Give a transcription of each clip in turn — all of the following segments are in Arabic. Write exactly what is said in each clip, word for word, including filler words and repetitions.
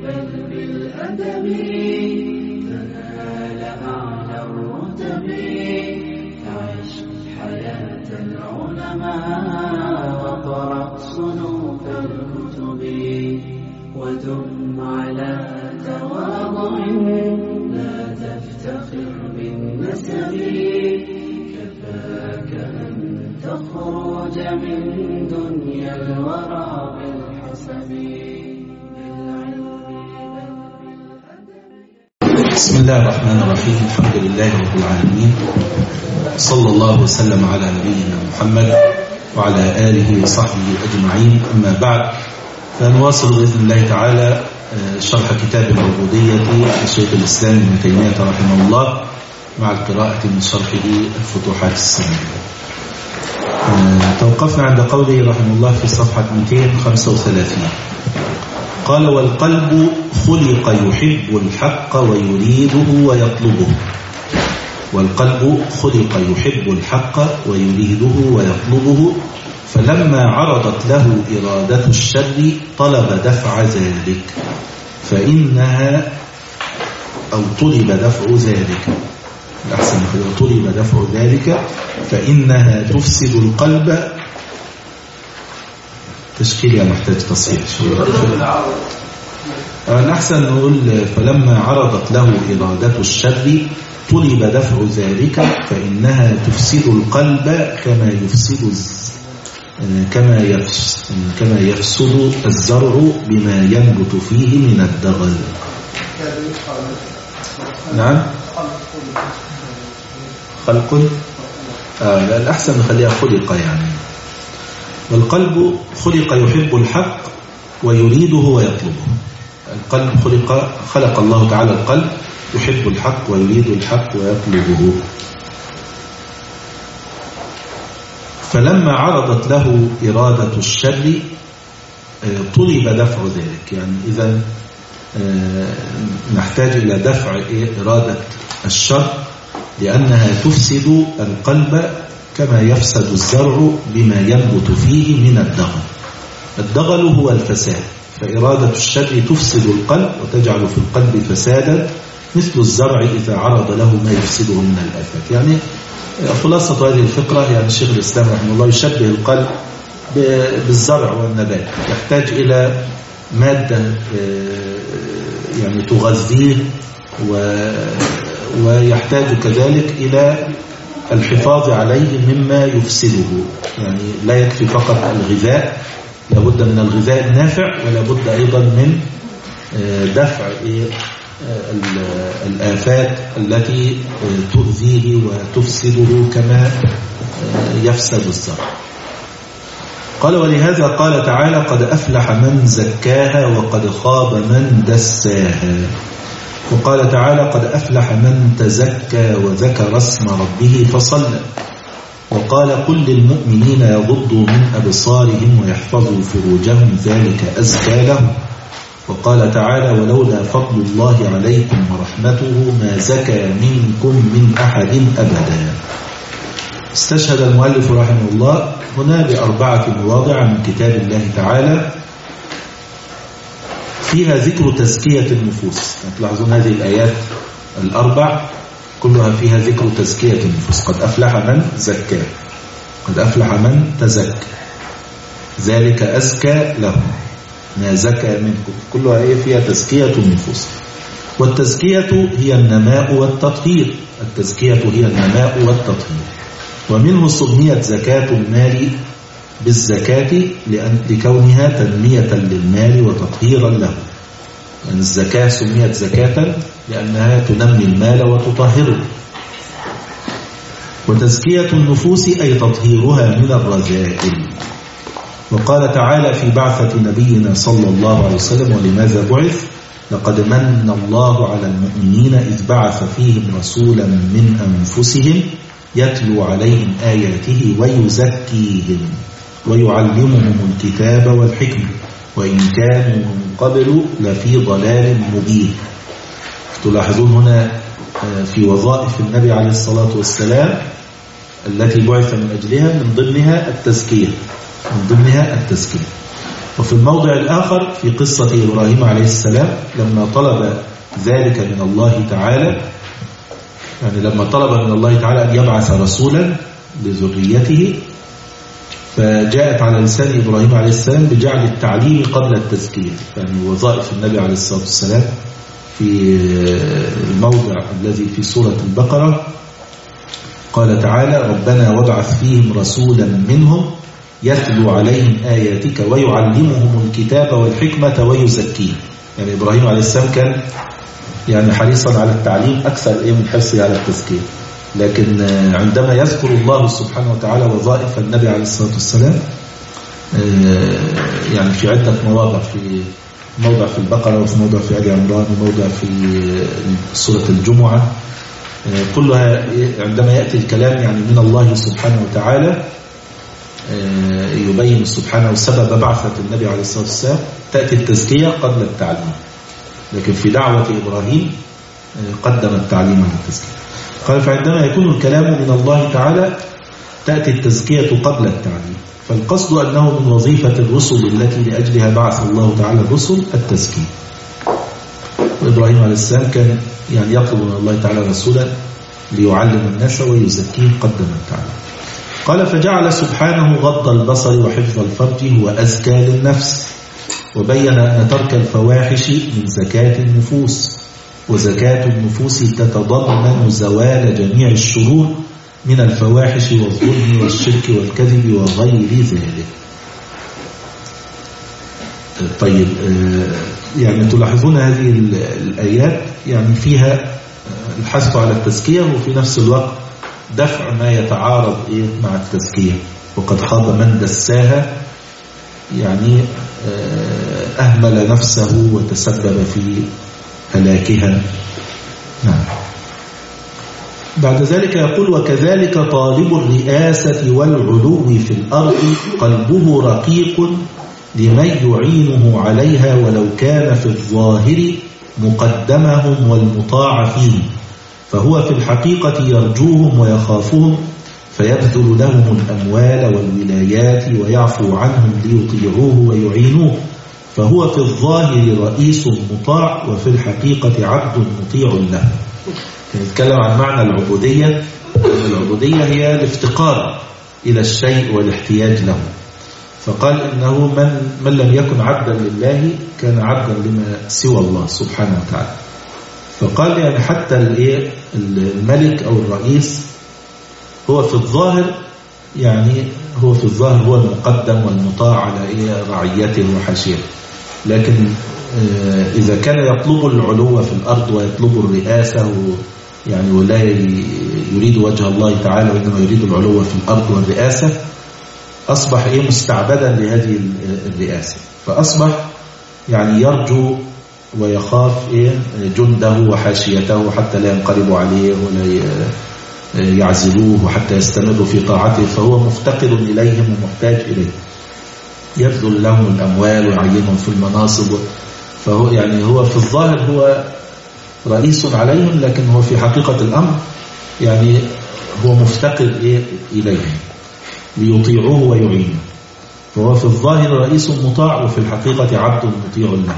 بل بالأدب تنال أعلى الرتب عش حياة العلماء وقرأ صنوف الكتب ودم على تواضع لا تفتخر بالنسب كفاك أن تخرج من دنيا الورى بالحسب. بسم الله الرحمن الرحيم. الحمد لله رب العالمين، صلى الله وسلم على نبينا محمد وعلى آله وصحبه أجمعين. أما بعد، فنواصل بإذن الله تعالى شرح كتاب العبودية لشيخ الإسلام ابن تيمية رحمه الله مع القراءة من شرحه الفتوحات السامية. توقفنا عند قوله رحمه الله في صفحة مئتين وخمسة وثلاثين. قال: والقلب خلق يحب الحق ويريده ويطلبه. والقلب خلق يحب الحق ويريده ويطلبه، فلما عرضت له إرادة الشر طلب دفع ذلك فإنها أو طلب دفع ذلك الأحسن طلب دفع ذلك فإنها تفسد القلب. تشكيلها محتاج تصحيح شوية. الأحسن نقول فلما عرضت له إرادة الشر طلب دفع ذلك فإنها تفسد القلب كما يفسد كما يفسد كما يفسد الزرع بما ينبت فيه من الدغل. نعم، خلق. آه الأحسن نخليها خلق يعني. والقلب خلق يحب الحق ويريده ويطلبه. القلب خلق خلق الله تعالى القلب يحب الحق ويريد الحق ويطلبه. فلما عرضت له إرادة الشر طلب دفع ذلك. يعني إذا نحتاج إلى دفع إرادة الشر لأنها تفسد القلب كما يفسد الزرع بما ينبت فيه من الدغل. الدغل هو الفساد، فإرادة الشر تفسد القلب وتجعل في القلب فسادا مثل الزرع إذا عرض له ما يفسده من الآفات. يعني خلاصة هذه الفكرة، يعني الشيخ الإسلام رحمه الله يشبه القلب بالزرع والنبات، يحتاج إلى مادة يعني تغذيه ويحتاج كذلك إلى الحفاظ عليه مما يفسده. يعني لا يكفي فقط الغذاء، لابد من الغذاء النافع ولابد أيضا من دفع الآفات التي تؤذيه وتفسده كما يفسد الزرع. قال: ولهذا قال تعالى: قد أفلح من زكاها وقد خاب من دساها. وقال تعالى: قد أفلح من تزكى وذكر اسم ربه فصلى. وقال: قل للمؤمنين يغضوا من أبصارهم ويحفظوا فروجهم ذلك أزكى لهم. وقال تعالى: ولولا فضل الله عليكم ورحمته ما زكى منكم من أحد أبدا. استشهد المؤلف رحمه الله هنا بأربعة مواضع من كتاب الله تعالى فيها ذكر تزكية النفوس. تلاحظون هذه الآيات الأربع كلها فيها ذكر تزكية النفوس. قد أفلح من زكى، قد أفلح من تزكى، ذلك أزكى لهم، ما زكى منكم، كلها هي فيها تزكية النفوس. والتزكية هي النماء والتطهير. التزكية هي النماء والتطهير. ومنه سميت زكاة المال بالزكاة لأن لكونها تنمية للمال وتطهيرا له. يعني الزكاة سميت زكاة لأنها تنمي المال وتطهره. وتزكية النفوس أي تطهيرها من الرذائل. وقال تعالى في بعثة نبينا صلى الله عليه وسلم: ولماذا بعث؟ لقد من الله على المؤمنين إذ بعث فيهم رسولا من أنفسهم يتلو عليهم آياته ويزكيهم ويعلمهم الكتاب والحكمة وإن كانوا من قبل لفي ضلال مبين. تلاحظون هنا في وظائف النبي عليه الصلاة والسلام التي بعث من أجلها من ضمنها التزكية من ضمنها التزكية وفي الموضع الآخر في قصة إبراهيم عليه السلام لما طلب ذلك من الله تعالى، يعني لما طلب من الله تعالى أن يبعث رسولا لذريته، فجاءت على لسان إبراهيم عليه السلام بجعل التعليم قبل التزكية، يعني وظائف النبي عليه الصلاة والسلام في الموضع الذي في سورة البقرة قال تعالى: ربنا وابعث فيهم رسولا منهم يتلو عليهم آياتك ويعلمهم الكتاب والحكمة ويزكيهم. يعني إبراهيم عليه السلام كان يعني حريصا على التعليم أكثر من حرصه على التزكية، لكن عندما يذكر الله سبحانه وتعالى وظائف النبي عليه الصلاة والسلام يعني في عدة مواضع، في موضع في البقرة وفي موضع في آل عمران وموضع في سورة الجمعة، كلها عندما يأتي الكلام يعني من الله سبحانه وتعالى يبين سبحانه سبب بعثة النبي عليه الصلاة والسلام، تأتي التزكية قبل التعليم، لكن في دعوة إبراهيم قدم التعليم على التزكية. قال: فعندما يكون الكلام من الله تعالى تأتي التزكية قبل التعليم، فالقصد أنه من وظيفة الرسل التي لأجلها بعث الله تعالى الرسل التزكية. وإبراهيم عليه السلام كان يعني يطلب من الله تعالى رسولا ليعلم الناس ويزكيه، قدم التعليم. قال: فجعل سبحانه غض البصر وحفظ الفرج هو أزكى للنفس، وبين أن ترك الفواحش من زكاة النفوس، وزكاة النفوس تتضمن زوال جميع الشرور من الفواحش والظلم والشرك والكذب وغير ذلك. طيب، يعني تلاحظون هذه الآيات يعني فيها الحث على التزكية، وفي نفس الوقت دفع ما يتعارض مع التزكية. وقد خاب من دساها، يعني أهمل نفسه وتسبب في هلاكها. نعم. بعد ذلك يقول: وكذلك طالب الرئاسة والعلو في الأرض قلبه رقيق لمن يعينه عليها ولو كان في الظاهر مقدمهم والمطاع فيه، فهو في الحقيقة يرجوهم ويخافهم فيبذل لهم الأموال والولايات ويعفو عنهم ليطيعوه ويعينوه، فهو في الظاهر رئيس مطاع وفي الحقيقة عبد مطيع له. نتكلم عن معنى العبودية. العبودية هي الافتقار إلى الشيء والاحتياج له، فقال إنه من, من لم يكن عبدا لله كان عبدا لما سوى الله سبحانه وتعالى. فقال يعني حتى الملك أو الرئيس هو في الظاهر يعني هو في الظاهر هو المقدم والمطاع على رعيته وحاشيته، لكن إذا كان يطلب العلو في الأرض ويطلب الرئاسة يعني ولا يريد وجه الله تعالى وإنما يريد العلو في الأرض والرئاسة، أصبح إيه مستعبدا لهذه الرئاسة، فأصبح يعني يرجو ويخاف إيه جنده وحاشيته حتى لا ينقلبوا عليه ولا يعزلوه وحتى يستمروا في طاعته، فهو مفتقر إليهم ومحتاج إليه، يبذل لهم الأموال ويعينهم في المناصب، فهو يعني هو في الظاهر هو رئيس عليهم، لكن هو في حقيقة الأمر يعني هو مفتقر إيه إليهم ليطيعوه ويعينوه، فهو في الظاهر رئيس مطاع وفي الحقيقة عبد مطيع له.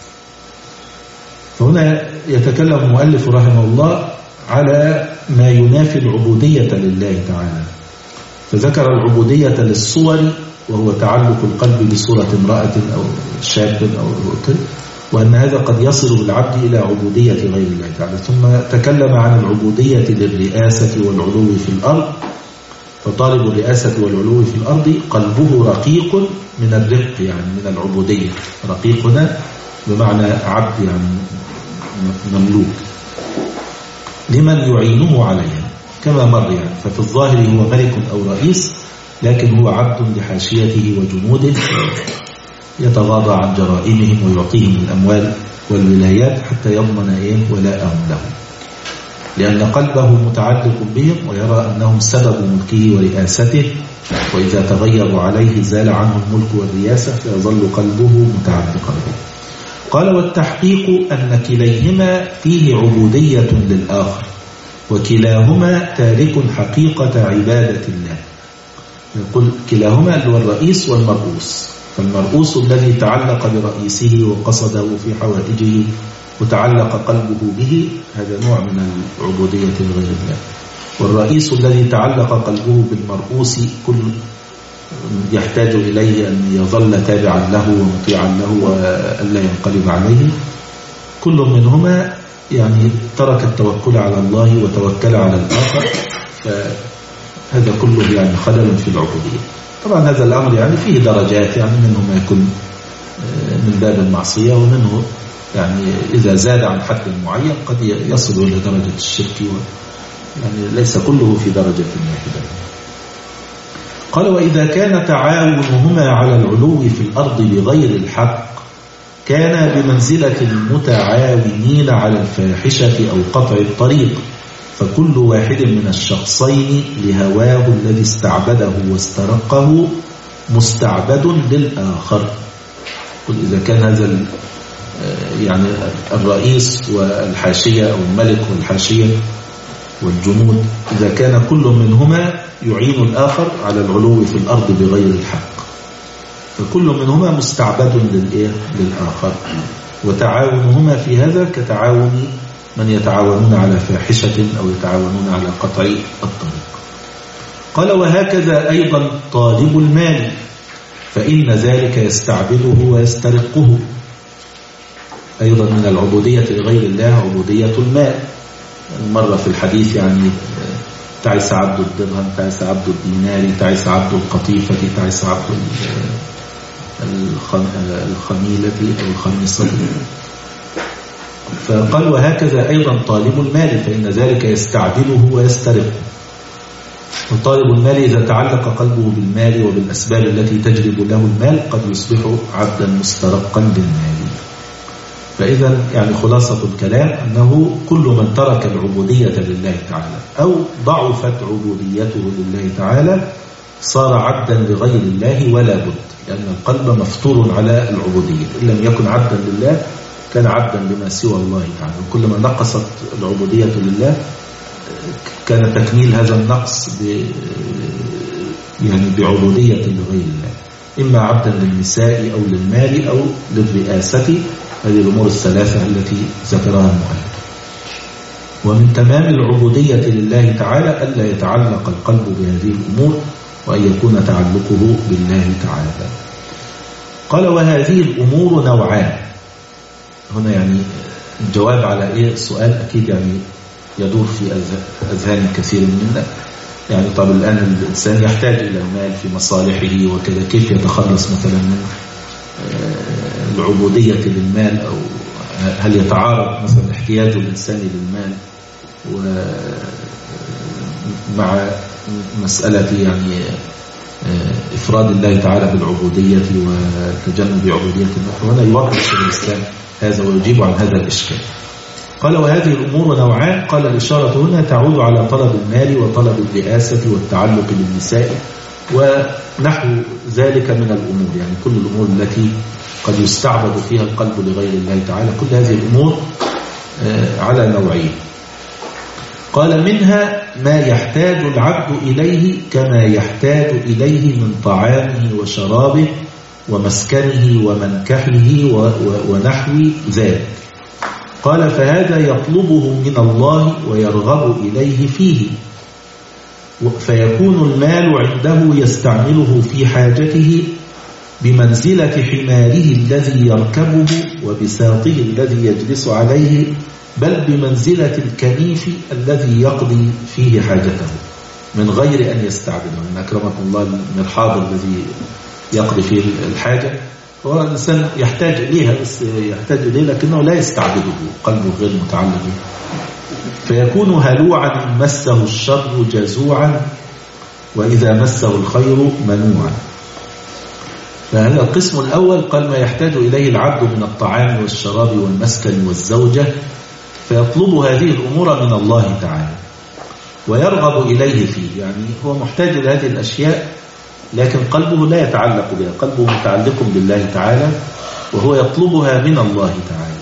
فهنا يتكلم المؤلف رحمه الله على ما ينافي العبودية لله تعالى، فذكر العبودية للصور وهو تعلق القلب بصورة امرأة أو شاب أو طفل، وأن هذا قد يصل بالعبد إلى عبودية غير الله تعالى. ثم تكلم عن العبودية للرئاسة والعلو في الأرض، فطالب الرئاسة والعلو في الأرض قلبه رقيق من الرق يعني من العبودية، رقيق هنا بمعنى عبد يعني مملوك لمن يعينه عليها كما مر يعني، ففي الظاهر هو ملك أو رئيس لكن هو عبد لحاشيته وجنوده يتغاضى عن جرائمهم ويعطيهم الأموال والولايات حتى يضمن إيه ولاءهم لهم، لأن قلبه متعلق بهم ويرى أنهم سبب ملكه ورئاسته، وإذا تغيروا عليه زال عنه الملك والرياسة فيظل قلبه متعلقا به. قال: والتحقيق أن كليهما فيه عبودية للآخر، وكلاهما تارك حقيقة عبادة الله. يقول كلاهما اللي هو الرئيس والمرؤوس، فالمرؤوس الذي تعلق برئيسه وقصده في حوائجه وتعلق قلبه به، هذا نوع من العبودية لغير الله. والرئيس الذي تعلق قلبه بالمرؤوس كل يحتاج إليه أن يظل تابعا له ومطيعا له وألا ينقلب عليه، كل منهما يعني ترك التوكل على الله وتوكل على الآخر، فهذا كله يعني خلل في العبودية. طبعا هذا الأمر يعني فيه درجات، يعني منه ما يكون من باب المعصية، ومنه يعني إذا زاد عن حد معين قد يصل إلى درجة الشرك، يعني ليس كله في درجة واحدة. قال: وإذا كان تعاونهما على العلو في الأرض بغير الحق كان بمنزلة المتعاونين على الفاحشة أو قطع الطريق، فكل واحد من الشخصين لهواه الذي استعبده واسترقه مستعبد للآخر. قل إذا كان هذا يعني الرئيس والحاشية أو الملك والحاشية والجنود، إذا كان كل منهما يعين الآخر على العلو في الأرض بغير الحق فكل منهما مستعبد للآخر، وتعاونهما في هذا كتعاون من يتعاونون على فاحشة أو يتعاونون على قطع الطريق. قال: وهكذا أيضا طالب المال، فإن ذلك يستعبده ويسترقه. أيضا من العبودية لغير الله عبودية المال. مرة في الحديث يعني تعس عبد الدرهم، تعس عبد الدينار، تعس عبد القطيفة، تعس عبد الخميلة أو الخميصة. فقال: وهكذا أيضا طالب المال، فإن ذلك يستعبده ويسترقه. وطالب المال إذا تعلق قلبه بالمال وبالأسباب التي تجلب له المال قد يصبح عبدا مسترقا للمال. فإذا يعني خلاصة الكلام أنه كل من ترك العبودية لله تعالى أو ضعفت عبوديته لله تعالى صار عبدا لغير الله ولا بد، لأن القلب مفطور على العبودية. إن لم يكن عبدا لله كان عبدا لما سوى الله تعالى، وكلما نقصت العبودية لله كان تكميل هذا النقص يعني بعبودية لغير الله، إما عبدا للنساء أو للمال أو للرئاسة. هذه الأمور الثلاثة التي ذكرها المؤلف. ومن تمام العبودية لله تعالى ألا يتعلق القلب بهذه الأمور وأن يكون تعلقه بالله تعالى. قال: وهذه الأمور نوعان. هنا يعني الجواب على إيه السؤال أكيد يعني يدور في أذهان كثير منا. يعني طب الآن الإنسان يحتاج إلى المال في مصالحه وكذا، كيف يتخلص مثلا من العبودية للمال؟ أو هل يتعارض مثلا احتياج الإنسان للمال ومع مسألة يعني إفراد الله تعالى بالعبودية وتجنب عبودية النفس؟ وهنا يوضح الإسلام هذا ويجيب عن هذا الإشكال. قال: وهذه الأمور نوعان. قال: الإشارة هنا تعود على طلب المال وطلب الرئاسة والتعلق بالنساء ونحو ذلك من الأمور، يعني كل الأمور التي قد يستعبد فيها القلب لغير الله تعالى، كل هذه الأمور على نوعين. قال: منها ما يحتاج العبد إليه كما يحتاج إليه من طعامه وشرابه ومسكنه ومنكحه ونحو ذلك. قال: فهذا يطلبه من الله ويرغب إليه فيه، فيكون المال عنده يستعمله في حاجته بمنزلة حماره الذي يركبه وبساطه الذي يجلس عليه، بل بمنزلة الكنيف الذي يقضي فيه حاجته من غير أن يستعبده. من أكرمكم الله المرحاض الذي يقضي فيه الحاجة هو الإنسان يحتاج إليها، بس يحتاج إليه لكنه لا يستعبده، قلبه غير متعلق، فيكون هلوعا مسه الشر جزوعا وإذا مسه الخير منوعا. فهذا القسم الأول قال: ما يحتاج إليه العبد من الطعام والشراب والمسكن والزوجة، فيطلب هذه الأمور من الله تعالى ويرغب إليه فيه، يعني هو محتاج إلى هذه الأشياء لكن قلبه لا يتعلق بها، قلبه متعلق بالله تعالى وهو يطلبها من الله تعالى.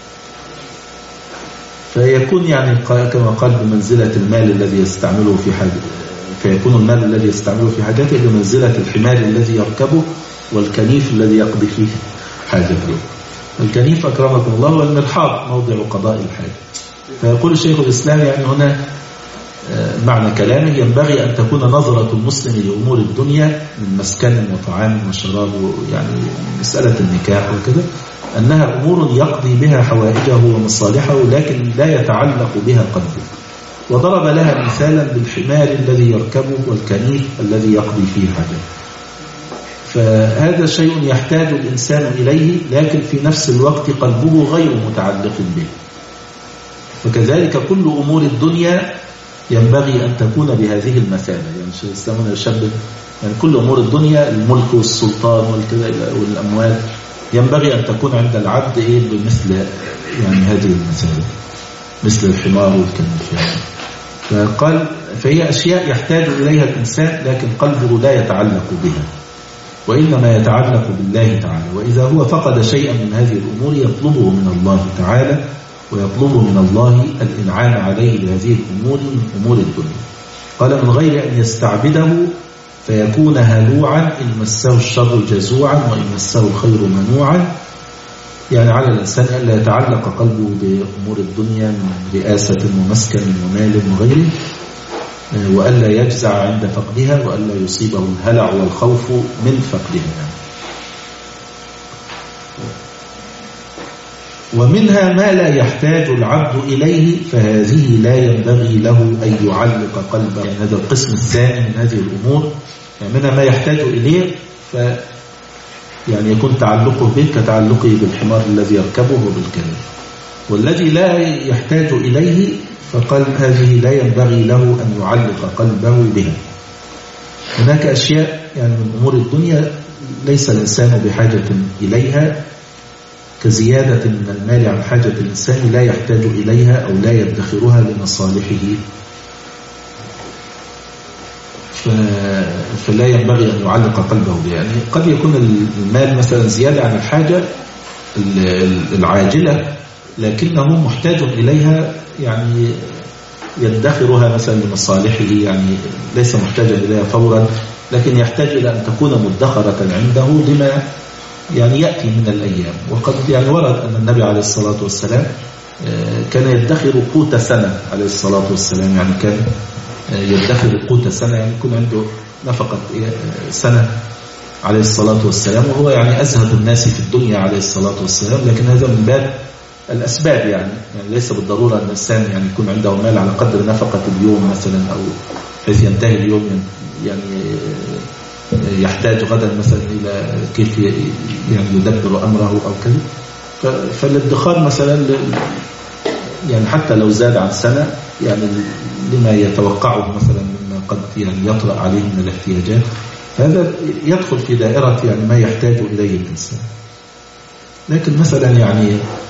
فيكون يعني كما قال بمنزلة المال الذي يستعمله في حاجته، فيكون المال الذي يستعمله في حاجته بمنزلة الحمار الذي يركبه والكنيف الذي يقضي فيه حاجته. الكنيف أكرمكم الله هو المرحاض، موضع قضاء الحاجة. فيقول الشيخ الإسلام يعني هنا معنى كلامه ينبغي أن تكون نظرة المسلم لأمور الدنيا من مسكن وطعام وشراب، يعني مسألة النكاح وكذا، أنها أمور يقضي بها حوائجه ومصالحه لكن لا يتعلق بها قلبه. وضرب لها مثالا بالحمار الذي يركبه والكنيف الذي يقضي فيه حاجته. فهذا شيء يحتاج الإنسان إليه لكن في نفس الوقت قلبه غير متعلق به. فكذلك كل أمور الدنيا ينبغي أن تكون بهذه المثابة. يعني الشيخ الإسلام يشبه يعني كل أمور الدنيا، الملك والسلطان والأموال، ينبغي أن تكون عند العبد إيه بمثل يعني هذه المثابة، مثل الحمار والكنيف يعني. فقال فهي أشياء يحتاج إليها الإنسان لكن قلبه لا يتعلق بها، وإنما يتعلق بالله تعالى. وإذا هو فقد شيئا من هذه الأمور يطلبه من الله تعالى، ويطلب من الله الإنعام عليه بهذه الأمور من أمور الدنيا. قال من غير أن يستعبده فيكون هلوعا إن مسه الشر جزوعا وإن مسه الخير منوعا. يعني على الإنسان أن لا يتعلق قلبه بأمور الدنيا من رئاسة ومسكن ومال وغيره، وألا يجزع عند فقدها، وألا يصيبه الهلع والخوف من فقدها. ومنها ما لا يحتاج العبد إليه فهذه لا ينبغي له أن يعلق قلبه. يعني هذا القسم الثاني من هذه الأمور، يعني منها ما يحتاج إليه ف يعني يكون تعلقه به كتعلقه بالحمار الذي يركبه وبالكلب. والذي لا يحتاج إليه فقال هذه لا ينبغي له أن يعلق قلبه بها. هناك أشياء يعني من أمور الدنيا ليس الإنسان بحاجة إليها، كزيادة من المال عن حاجة الإنسان لا يحتاج إليها أو لا يدخرها لمصالحه، فلا ينبغي أن يعلق قلبه بها. يعني قد يكون المال مثلا زيادة عن الحاجة العاجلة لكنه محتاج إليها، يعني يدخرها مثلا لمصالحه، يعني ليس محتاجا إليها فورا لكن يحتاج إلى أن تكون مدخرة عنده لما يعني يأتي من الأيام. وقد يعني ورد أن النبي عليه الصلاة والسلام كان يدخر قوت سنة عليه الصلاة والسلام، يعني كان يدخر قوت سنة، يعني يكون عنده نفقة سنة عليه الصلاة والسلام، وهو يعني أزهد الناس في الدنيا عليه الصلاة والسلام. لكن هذا من باب الأسباب، يعني, يعني ليس بالضرورة أن الإنسان يعني يكون عنده مال على قدر نفقة اليوم مثلا، أو حيث ينتهي اليوم يعني يحتاج غدا مثلا إلى كيف يعني يدبر أمره أو كذا. فالادخار مثلا يعني حتى لو زاد عن سنة يعني لما يتوقعه مثلا مما قد يعني يطرأ عليه من الاحتياجات، هذا يدخل في دائرة يعني ما يحتاج إليه الإنسان. لكن مثلا يعني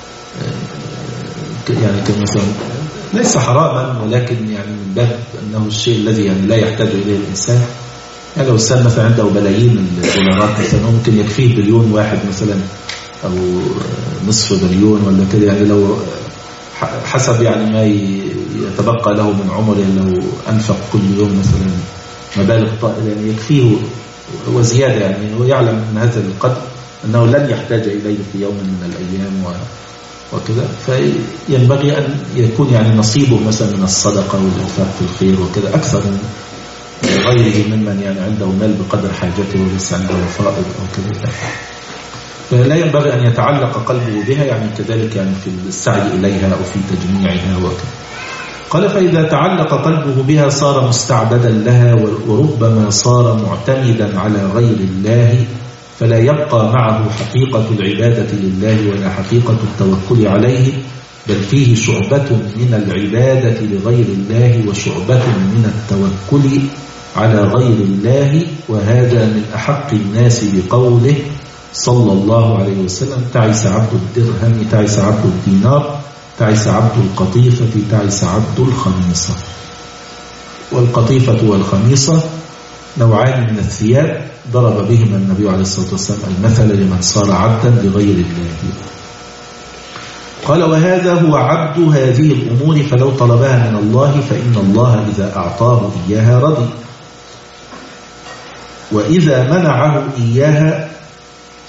يعني كمثلا ليس حراما، ولكن يعني من باب أنه الشيء الذي يعني لا يحتاج إليه الإنسان. يعني لو الإنسان مثلا عنده بلايين الدولارات مثلا ممكن يكفيه بليون واحد مثلا أو نصف بليون ولا كده، يعني لو حسب يعني ما يتبقى له من عمره لو أنفق كل يوم مثلا مبالغ طائلة يعني يكفيه وزيادة، يعني هو يعلم من هذا القدر أنه لن يحتاج إليه في يوم من الأيام وكذا. فينبغي أن يكون يعني نصيبه مثلا من الصدقة والإنفاق في الخير وكذا أكثر من غيره ممن يعني عنده مال بقدر حاجته وليس عنده فائض أو كذا. فلا ينبغي أن يتعلق قلبه بها، يعني كذلك يعني في السعي إليها أو في تجميعها وكذا. قال فإذا تعلق قلبه بها صار مستعبدا لها، وربما صار معتمدا على غير الله، فلا يبقى معه حقيقة العبادة لله ولا حقيقة التوكل عليه، بل فيه شعبة من العبادة لغير الله وشعبة من التوكل على غير الله. وهذا من أحق الناس بقوله صلى الله عليه وسلم تعس عبد الدرهم تعس عبد الدينار تعس عبد القطيفة تعس عبد الخميصة. والقطيفة والخميصة نوعان من الثياب ضرب بهما النبي عليه الصلاة والسلام المثل لمن صار عبدا لغير الله. قال وهذا هو عبد هذه الأمور، فلو طلبها من الله فإن الله إذا أعطاه إياها رضي، وإذا منعه إياها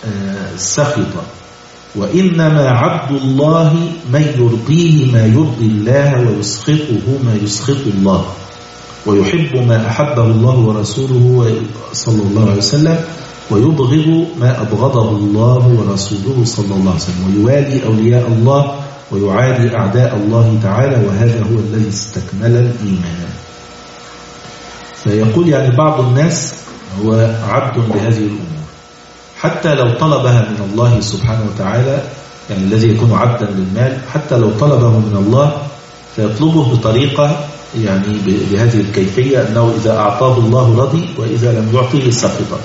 سخط، وإنما عبد الله من يرضيه ما يرضي الله ويسخطه ما يسخط الله، ويحب ما أحبه الله ورسوله صلى الله عليه وسلم، ويبغض ما أبغضه الله ورسوله صلى الله عليه وسلم، ويوالي أولياء الله ويعادي أعداء الله تعالى، وهذا هو الذي استكمل الإيمان. فيقول يعني بعض الناس هو عبد لهذه الأمور حتى لو طلبها من الله سبحانه وتعالى، يعني الذي يكون عبدا للمال حتى لو طلبه من الله فيطلبه بطريقة يعني بهذه الكيفية، أنه إذا أعطاه الله رضي وإذا لم يعطيه سخط.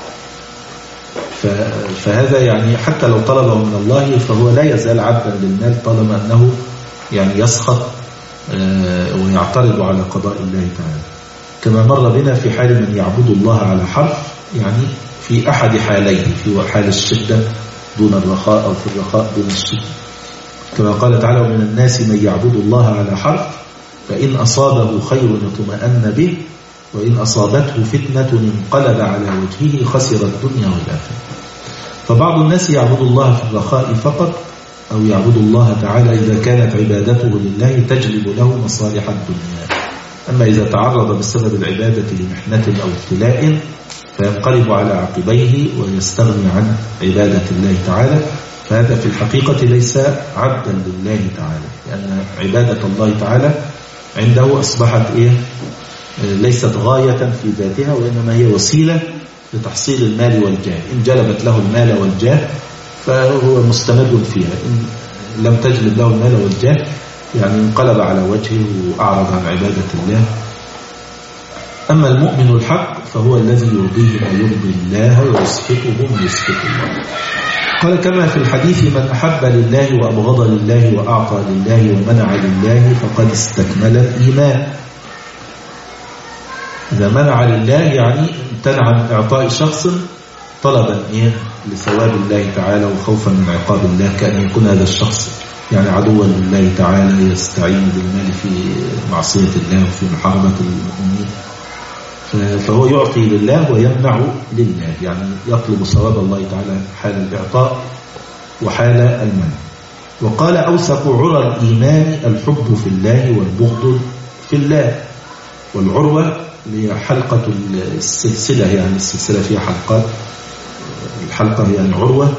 فهذا يعني حتى لو طلبه من الله فهو لا يزال عبدا للمال طالما أنه يعني يسخط ويعترض على قضاء الله تعالى، كما مر بنا في حال من يعبد الله على حرف، يعني في أحد حاليه، في حال الشدة دون الرخاء أو في الرخاء دون الشدة، كما قال تعالى: ومن الناس من يعبد الله على حرف فإن أصابه خير اطمأن به وإن أصابته فتنة انقلب على وجهه خسر الدنيا والآخرة. فبعض الناس يعبد الله في الرخاء فقط، أو يعبد الله تعالى إذا كانت عبادته لله تجلب له مصالح الدنيا، أما إذا تعرض بسبب العبادة لمحنة أو ابتلاء فينقلب على عقبيه ويستغني عن عبادة الله تعالى، فهذا في الحقيقة ليس عبدا لله تعالى، لأن عبادة الله تعالى عنده أصبحت إيه؟ ليست غاية في ذاتها، وإنما هي وسيلة لتحصيل المال والجاه. إن جلبت له المال والجاه فهو مستمد فيها، إن لم تجلب له المال والجاه يعني انقلب على وجهه وأعرض عن عبادة الله. أما المؤمن الحق فهو الذي يرضيه ما يرضي الله ويسخطه ما يسخط الله. قال: كما في الحديث: من أحب لله وأبغض لله وأعطى لله ومنع لله فقد استكمل الإيمان. إذا منع لله يعني امتنع عن إعطاء شخص طلبا إيه لثواب الله تعالى وخوفا من عقاب الله، كأن يكون هذا الشخص يعني عدوا لله تعالى يستعين بالمال في معصية الله وفي محاربة المؤمنين، فهو يعطي لله ويمنع لله، يعني يطلب ثواب الله تعالى حال الإعطاء وحال المنع. وقال: أوثق عرى الإيمان الحب في الله والبغض في الله. والعروة هي حلقة السلسلة، يعني السلسلة فيها حلقات، الحلقة يعني عروة.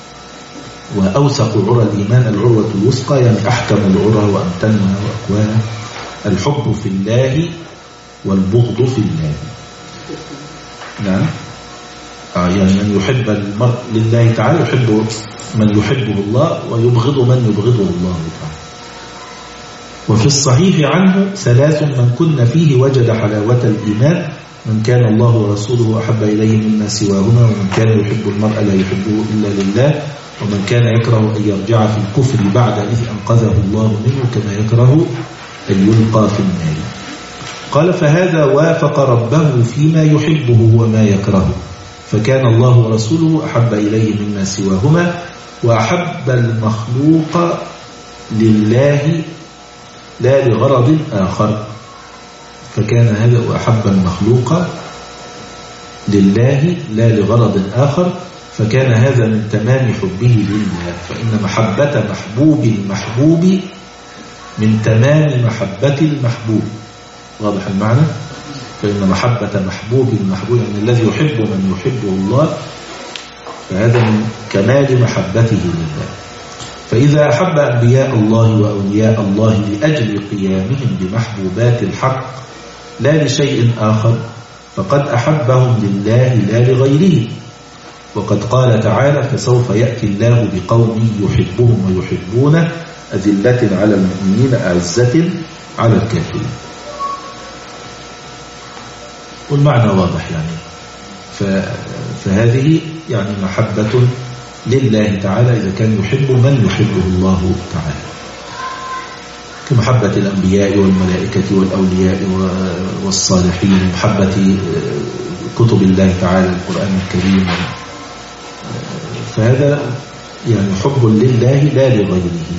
وأوثق عرى الإيمان العروة الوثقى، يعني أحكم العرى وأمتنها وأقواها. الحب في الله والبغض في الله. نعم، آه يعني من يحب المرء لله تعالى يحب من يحبه الله ويبغض من يبغضه الله تعالى. وفي الصحيح عنه: ثلاث من كن فيه وجد حلاوة الإيمان: من كان الله ورسوله أحب إليه مما سواهما، ومن كان يحب المرء لا يحبه إلا لله، ومن كان يكره أن يرجع في الكفر بعد إذ أنقذه الله منه كما يكره أن يلقى في النار. قال: فهذا وافق ربه فيما يحبه وما يكرهه، فكان الله ورسوله أحب إليه مما سواهما، وأحب المخلوق لله لا لغرض آخر، فكان هذا وأحب المخلوق لله لا لغرض آخر، فكان هذا من تمام حبه لله. فإن محبة محبوب المحبوب من تمام محبة المحبوب. واضح المعنى؟ فإن محبة محبوب المحبوب يعني الذي يحب من يحبه الله، فهذا من كمال محبته لله. فإذا أحب أنبياء الله وأولياء الله لأجل قيامهم بمحبوبات الحق لا لشيء آخر فقد أحبهم لله لا لغيره. وقد قال تعالى: فسوف يأتي الله بقوم يحبهم ويحبونه أذلة على المؤمنين أعزة على الكافرين. والمعنى واضح يعني. فهذه يعني محبة لله تعالى إذا كان يحب من يحبه الله تعالى، كمحبة الأنبياء والملائكة والأولياء والصالحين، محبة كتب الله تعالى القرآن الكريم. فهذا يعني حب لله لا لغيره.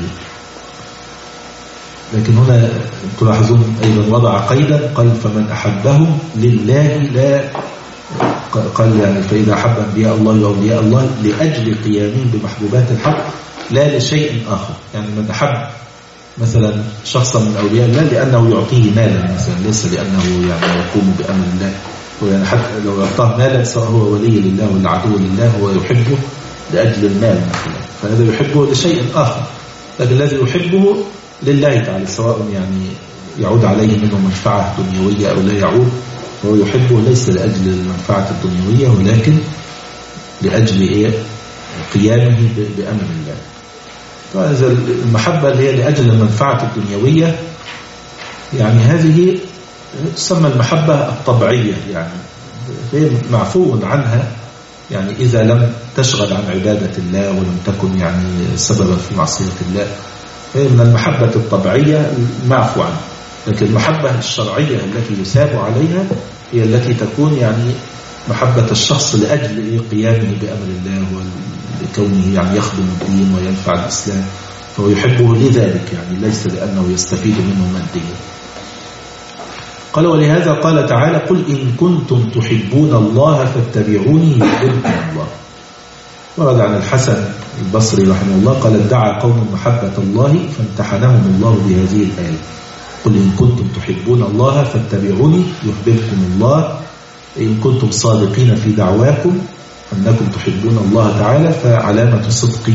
لكن هنا تلاحظون أيضا وضع قيدا، قال: فمن أحبهم لله لا قال يعني فإذا أحب أنبياء الله وأولياء الله لأجل قيامهم بمحبوبات الحق لا لشيء آخر. يعني من أحب مثلا شخصا من أولياء الله لأنه يعطيه مالا مثلا، ليس لأنه يعني يقوم بأمر الله. ويعني حتى لو أعطاه مالا سواء هو ولي لله ولا عدو لله هو يحبه لأجل المال مثلا، فهذا يحبه لشيء آخر. لكن الذي يحبه لله تعالى سواء يعني يعود عليه منه منفعة دنيوية أو لا يعود، وهو يحبه ليس لأجل المنفعة الدنيوية ولكن لأجل إيه؟ قيامه بأمر الله. فهذا المحبة اللي هي لأجل المنفعة الدنيوية يعني هذه تسمى المحبة الطبيعية، يعني هي معفو عنها يعني إذا لم تشغل عن عبادة الله ولم تكن يعني سببا في معصية الله، هي من المحبة الطبيعية معفو عنها. لكن المحبة الشرعية التي يثاب عليها هي التي تكون يعني محبة الشخص لأجل قيامه بأمر الله ولكونه يعني يخدم الدين وينفع الإسلام، فهو يحبه لذلك يعني ليس لأنه يستفيد منه ماديا. قال ولهذا قال تعالى قل إن كنتم تحبون الله فاتبعوني يحببكم الله. ورد عن الحسن البصري رحمه الله قال ادعى قوم محبة الله فامتحنهم الله بهذه الآية قل إن كنتم تحبون الله فاتبعوني يحببكم الله إن كنتم صادقين في دعواكم أنكم تحبون الله تعالى فعلامة صدق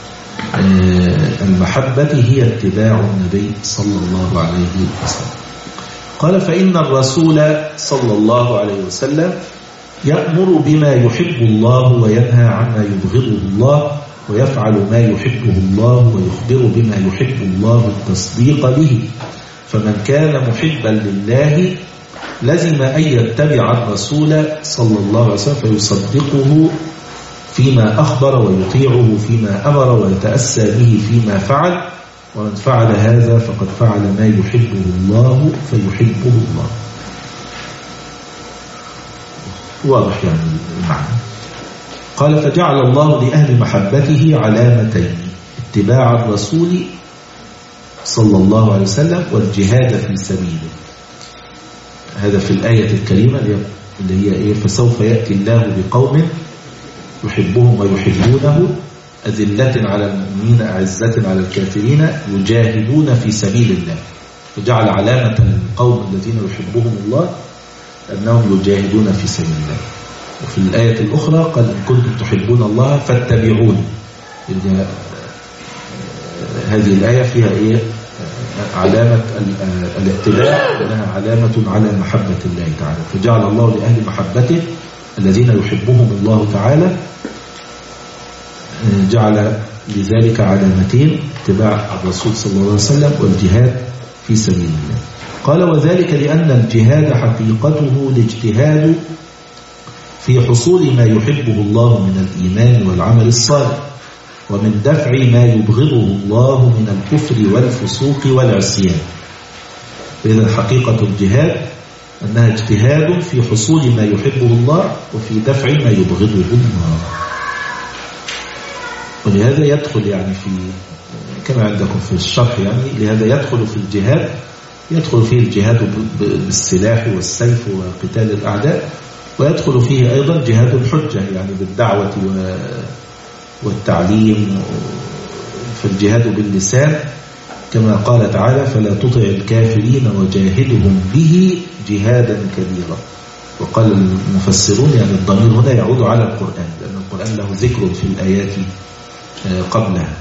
المحبة هي اتباع النبي صلى الله عليه وسلم. قال فإن الرسول صلى الله عليه وسلم يأمر بما يحب الله وينهى عما يبغضه الله ويفعل ما يحبه الله ويخبر بما يحب الله التصديق به. فمن كان محبا لله لزم أن يتبع الرسول صلى الله عليه وسلم فيصدقه فيما أخبر ويطيعه فيما أمر ويتأسى به فيما فعل، ومن فعل هذا فقد فعل ما يحبه الله فيحبه الله. واضح يعني المعنى. قال فجعل الله لأهل محبته علامتين اتباع الرسول صلى الله عليه وسلم والجهاد في سبيله. هذا في الآية الكريمة اللي هي إيه فسوف يأتي الله بقوم يحبهم ويحبونه أذلة على المؤمنين أعزة على الكافرين يجاهدون في سبيل الله. فجعل علامة القوم الذين يحبهم الله أنهم يجاهدون في سبيل الله. وفي الآية الأخرى قال إن كنتم تحبون الله فاتبعوني. هذه الآية فيها إيه علامة الاتباع لأنها علامة على محبة الله تعالى. فجعل الله لأهل محبته الذين يحبهم الله تعالى جعل لذلك علامتين اتباع الرسول صلى الله عليه وسلم والجهاد في سبيل الله. قال وذلك لأن الجهاد حقيقته الاجتهاد في حصول ما يحبه الله من الإيمان والعمل الصالح ومن دفع ما يبغضه الله من الكفر والفسوق والعصيان. إذن حقيقة الجهاد أنها اجتهاد في حصول ما يحبه الله وفي دفع ما يبغضه الله. ولهذا يدخل يعني في كما عندكم في الشرح يعني لهذا يدخل في الجهاد يدخل فيه الجهاد بالسلاح والسيف وقتال الأعداء، ويدخل فيه أيضا جهاد الحجة يعني بالدعوة والتعليم، فالجهاد باللسان كما قال تعالى فلا تطع الكافرين وجاهدهم به جهادا كبيرا. وقال المفسرون يعني الضمير هنا يعود على القرآن لأن القرآن له ذكر في الآيات قبلها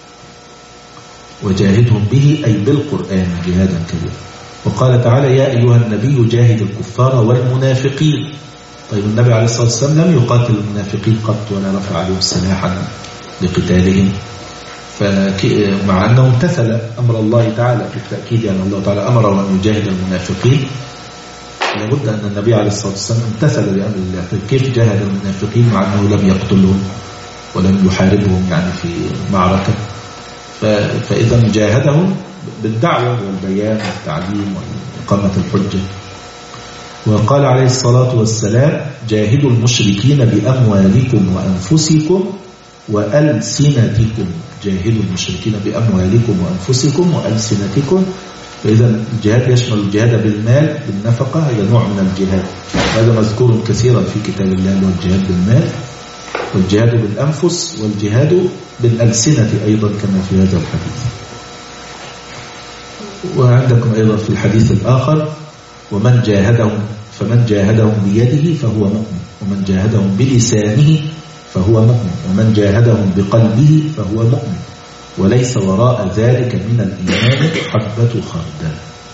وجاهدهم به أي بالقرآن جهادا كبيرا. وقال تعالى يا أيها النبي جاهد الكفار والمنافقين. طيب النبي عليه الصلاة والسلام لم يقاتل المنافقين قط ولا رفع عليهم سلاحا لقتالهم، فمع أنه امتثل أمر الله تعالى بالتأكيد يعني الله تعالى أمره أن يجاهد المنافقين، لابد أن النبي عليه الصلاة والسلام امتثل لأمر الله. فكيف جاهد المنافقين مع أنه لم يقتلهم ولم يحاربهم يعني في معركة؟ فإذا جاهدهم بالدعوة والبيان والتعليم وإقامة الحجة. وقال عليه الصلاة والسلام جاهدوا المشركين بأموالكم وأنفسكم وألسنتكم. جاهدوا المشركين بأموالكم وأنفسكم وألسنتكم فإذا الجهاد يشمل الجهاد بالمال بالنفقة، هذا نوع من الجهاد، هذا مذكور كثيرا في كتاب الله، اللي هو الجهاد بالمال والجهاد بالأنفس والجهاد بالألسنة أيضا كما في هذا الحديث. وعندكم أيضا في الحديث الآخر ومن جاهدهم فمن جاهدهم بيده فهو مؤمن، ومن جاهدهم بلسانه فهو مؤمن، ومن جاهدهم بقلبه فهو مؤمن، وليس وراء ذلك من الإيمان حبة خردل.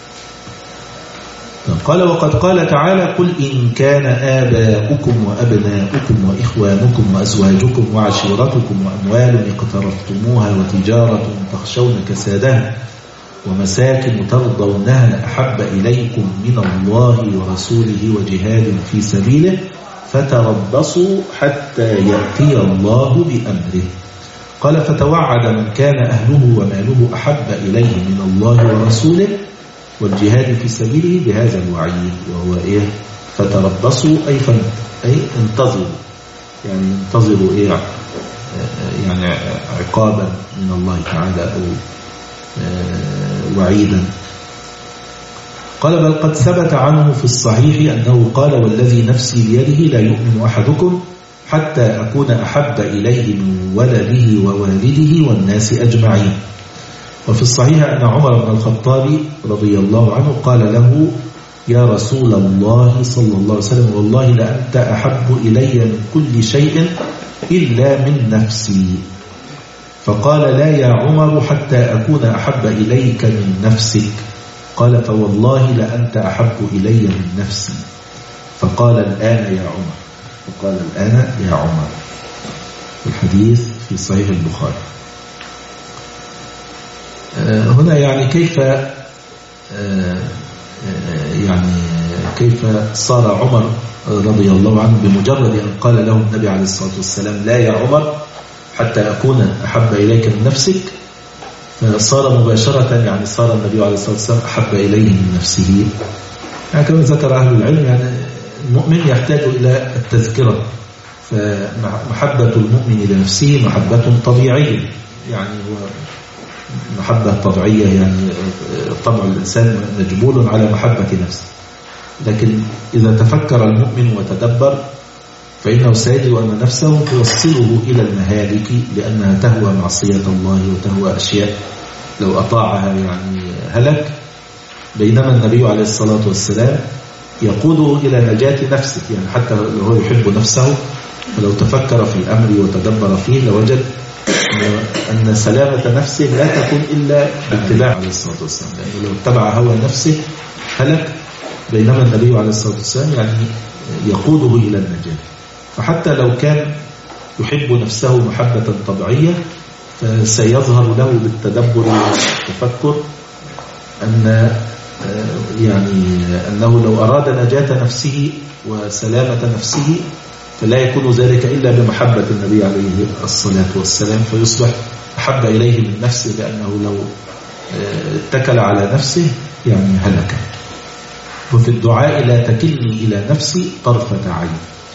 قال وقد قال تعالى قل إن كان آباؤكم وأبناؤكم وإخوانكم وأزواجكم وعشيرتكم وأموال اقترفتموها وتجارة تخشون كسادها ومساكن ترضونها أحب إليكم من الله ورسوله وجهاد في سبيله فتربصوا حتى يأتي الله بأمره. قال فتوعد من كان أهله وماله أحب إليه من الله ورسوله والجهاد في سبيله بهذا الوعيد، وهو إيه؟ فتربصوا أي, فن... أي انتظروا، يعني انتظروا إيه؟ يعني عقابا من الله تعالى أو وعيدا. قال بل قد ثبت عنه في الصحيح أنه قال والذي نفسي بيده لا يؤمن أحدكم حتى أكون أحب إليه من ولده ووالده والناس أجمعين. وفي الصحيح أن عمر بن الخطاب رضي الله عنه قال له يا رسول الله صلى الله عليه وسلم والله لأنت أحب إلي من كل شيء إلا من نفسي. فقال لا يا عمر حتى أكون أحب إليك من نفسك. قال فوالله لأنت أحب إلي من نفسي. فقال الآن يا عمر فقال الآن يا عمر. الحديث في صحيح البخاري. هنا يعني كيف يعني كيف صار عمر رضي الله عنه بمجرد أن قال له النبي عليه الصلاة والسلام لا يا عمر حتى أكون أحب إليك من نفسك، فصار مباشرة يعني صار النبي عليه الصلاة والسلام أحب إليه من نفسه. يعني كما ذكر أهل العلم يعني المؤمن يحتاج إلى التذكرة، فمحبة المؤمن لنفسه محبة طبيعية، يعني هو محبة طبيعية، يعني طبع الإنسان مجبول على محبة نفسه، لكن إذا تفكر المؤمن وتدبر فإنه سيجد أن نفسه توصله إلى المهالك لأنها تهوى معصية الله وتهوى أشياء لو أطاعها يعني هلك، بينما النبي عليه الصلاة والسلام يقوده إلى نجاة نفسه، يعني حتى لو هو يحب نفسه فلو تفكر في الأمر وتدبر فيه لوجد أن سلامة نفسه لا تكون إلا باتباع عليه الصلاة والسلام، لأنه لو اتبع هوى نفسه هلك، بينما النبي عليه الصلاة والسلام يعني يقوده إلى النجاة. فحتى لو كان يحب نفسه محبة طبيعية فسيظهر له بالتدبر والتفكر أن يعني أنه لو أراد نجاة نفسه وسلامة نفسه فلا يكون ذلك إلا بمحبة النبي عليه الصلاة والسلام، فيصبح أحب إليه من نفسه، لأنه لو اتكل على نفسه يعني هلك. وفي الدعاء لا تكلني إلى نفسي طرفة عين.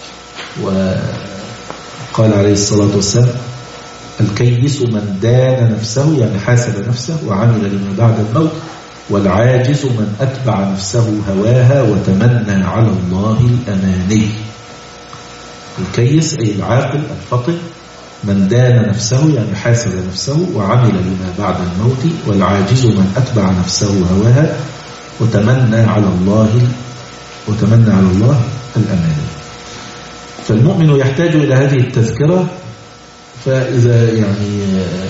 وقال عليه الصلاة والسلام الكيس من دان نفسه يعني حاسب نفسه وعمل لما بعد الموت، والعاجز من أتبع نفسه هواها وتمنى على الله الأماني. الكيس أي العاقل الفطن، من دان نفسه يعني حاسب نفسه وعمل لما بعد الموت، والعاجز من أتبع نفسه هواها وتمنى على الله وتمنى على الله الأماني. فالمؤمن يحتاج إلى هذه التذكرة، فإذا يعني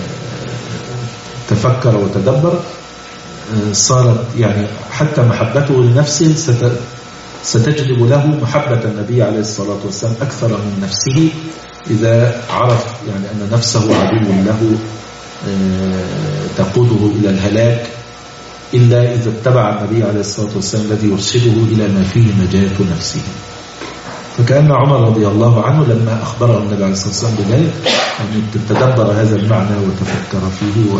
تفكر وتدبر صارت يعني حتى محبته لنفسه ستجلب له محبة النبي عليه الصلاة والسلام أكثر من نفسه، إذا عرف يعني أن نفسه عدو له تقوده إلى الهلاك، إلا إذا اتبع النبي عليه الصلاة والسلام الذي يرشده إلى ما فيه نجاة نفسه. فكأن عمر رضي الله عنه لما أخبره النبي عليه الصلاة والسلام بذلك أن تتدبر هذا المعنى وتفكر فيه،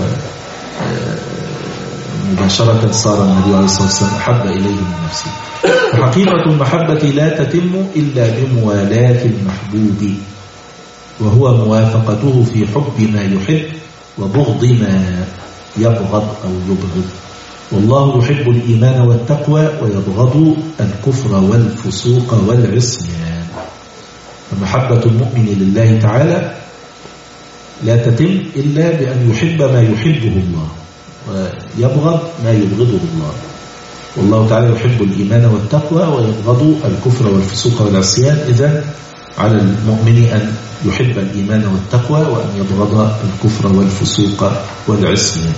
ومباشرة صار النبي عليه الصلاة والسلام أحب إليه من نفسه. حقيقة المحبة لا تتم إلا بموالاة المحبوب، وهو موافقته في حب ما يحب وبغض ما يبغض أو يبغض. والله يحب الإيمان والتقوى ويبغض الكفر والفسوق والعصيان. فمحبة المؤمن لله تعالى لا تتم إلا بأن يحب ما يحبه الله ويبغض ما يبغضه الله. والله تعالى يحب الإيمان والتقوى ويبغض الكفر والفسوق والعصيان. إذن على المؤمن أن يحب الإيمان والتقوى وأن يبغض الكفر والفسوق والعصيان.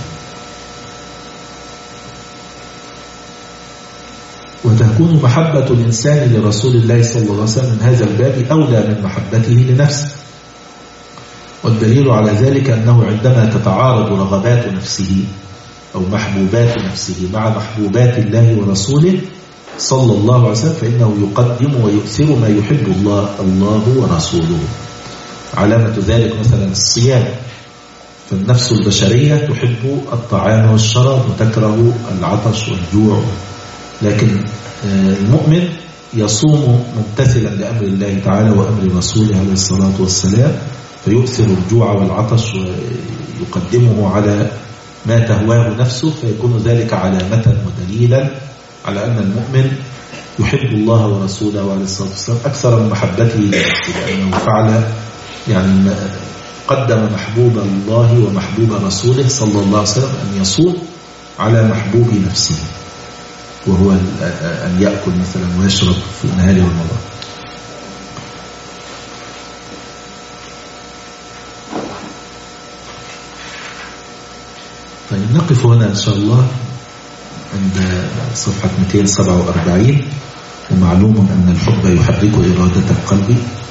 وتكون محبة الإنسان لرسول الله صلى الله عليه وسلم من هذا الباب أولى من محبته لنفسه. والدليل على ذلك أنه عندما تتعارض رغبات نفسه أو محبوبات نفسه مع محبوبات الله ورسوله صلى الله عليه وسلم فإنه يقدم ويؤثر ما يحب الله الله ورسوله. علامة ذلك مثلا الصيام، فالنفس البشرية تحب الطعام والشراب وتكره العطش والجوع، لكن المؤمن يصوم ممتثلا لأمر الله تعالى وأمر رسوله عليه الصلاة والسلام، فيؤثر الجوع والعطش ويقدمه على ما تهواه نفسه، فيكون ذلك علامة ودليلا على أن المؤمن يحب الله ورسوله عليه الصلاة والسلام أكثر من محبته لنفسه، لأنه فعل يعني قدم محبوب الله ومحبوب رسوله صلى الله عليه وسلم أن يصوم على محبوب نفسه، وهو أن يأكل مثلا ويشرب في نهار رمضان. طيب نقف هنا إن شاء الله عند صفحة مئتين وسبعة وأربعين. ومعلوم أن الحب يحرك إرادة القلب